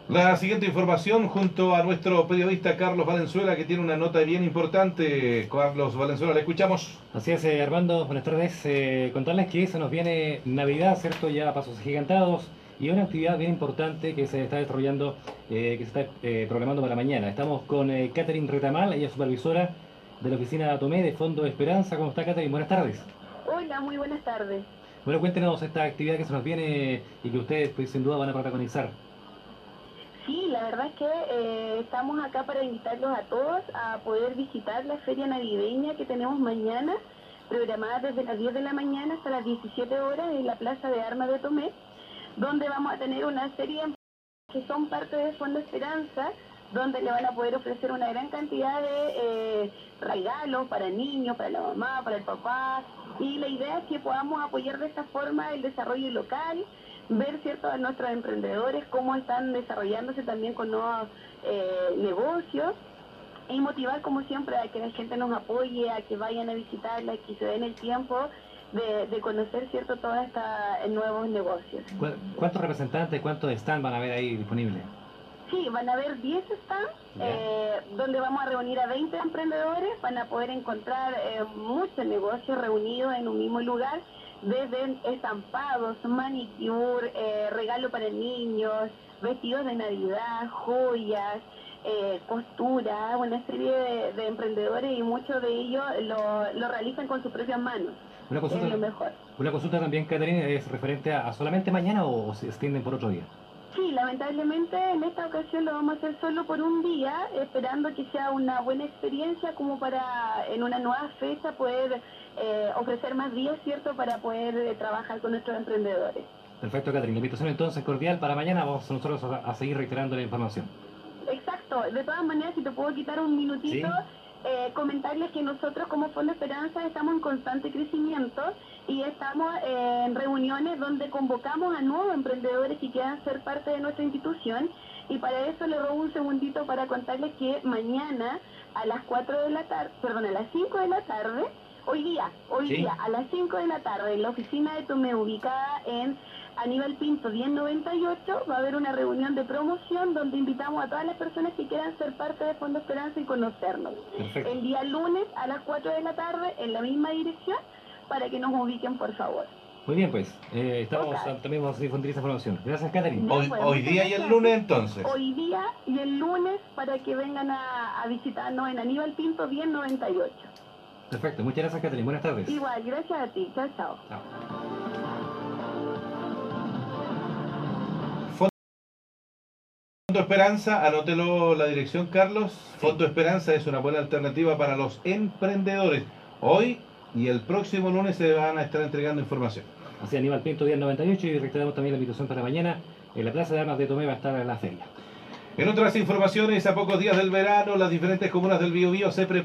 La siguiente información junto a nuestro periodista Carlos Valenzuela, que tiene una nota bien importante. Carlos Valenzuela, le escuchamos. Así es, Armando, buenas tardes. Contarles que se nos viene Navidad, ¿cierto? Ya a pasos agigantados y una actividad bien importante que se está desarrollando, que se está programando para mañana. Estamos con Catherine Retamal, ella es supervisora de la oficina Tomé de Fondo Esperanza. ¿Cómo está, Catherine? Buenas tardes. Hola, muy buenas tardes. Bueno, cuéntenos esta actividad que se nos viene y que ustedes, pues, sin duda van a protagonizar. Sí, la verdad es que estamos acá para invitarlos a todos a poder visitar la feria navideña que tenemos mañana, programada desde las 10 de la mañana hasta las 17 horas en la Plaza de Armas de Tomé, donde vamos a tener una serie que son parte de Fondo Esperanza, donde le van a poder ofrecer una gran cantidad de regalos para niños, para la mamá, para el papá, y la idea es que podamos apoyar de esta forma el desarrollo local, ver, cierto, a nuestros emprendedores cómo están desarrollándose también con nuevos negocios, y motivar como siempre a que la gente nos apoye, a que vayan a visitarla, que se den el tiempo de conocer, cierto, todos estos nuevos negocios. ¿Cuántos representantes, cuántos stands van a haber ahí disponibles? Sí, van a haber 10 stands donde vamos a reunir a 20 emprendedores, van a poder encontrar muchos negocios reunidos en un mismo lugar, desde estampados, manicure, regalo para niños, vestidos de Navidad, joyas, costura, una serie de emprendedores, y muchos de ellos lo realizan con sus propias manos. Una consulta, Es lo mejor. una consulta también, Catherine, ¿es referente a solamente mañana o se extienden por otro día? Sí, lamentablemente en esta ocasión lo vamos a hacer solo por un día, esperando que sea una buena experiencia como para en una nueva fecha poder ofrecer más días, ¿cierto?, para poder trabajar con nuestros emprendedores. Perfecto, Catherine. La invitación entonces cordial para mañana. Vamos nosotros a seguir reiterando la información. Exacto. De todas maneras, si te puedo quitar un minutito, ¿Sí? Comentarles que nosotros como Fondo Esperanza estamos en constante crecimiento y estamos en reuniones donde convocamos a nuevos emprendedores que quieran ser parte de nuestra institución, y para eso le robo un segundito para contarles que mañana a las 4 de la tarde, perdón, a las 5 de la tarde, hoy ¿Sí? día a las 5 de la tarde en la oficina de Tomé, ubicada en Aníbal Pinto 1098, va a haber una reunión de promoción donde invitamos a todas las personas que quieran ser parte de Fondo Esperanza y conocernos. Perfecto. El día lunes a las 4 de la tarde en la misma dirección, para que nos ubiquen, por favor. Muy bien, pues. También vamos a difundir esa información. Gracias, Catherine. Hoy día y el lunes entonces. Hoy día y el lunes para que vengan a visitarnos en Aníbal Pinto 1098. Perfecto. Muchas gracias, Catherine. Buenas tardes. Igual, gracias a ti. Chao, chao. Chao. Fondo Esperanza, anótelo la dirección, Carlos. Sí. Fondo Esperanza es una buena alternativa para los emprendedores. Hoy y el próximo lunes se van a estar entregando información. Así, Aníbal Pinto 1098, y reiteramos también la invitación para mañana. En la Plaza de Armas de Tomé va a estar en la feria. En otras informaciones, a pocos días del verano, las diferentes comunas del Biobío se preparan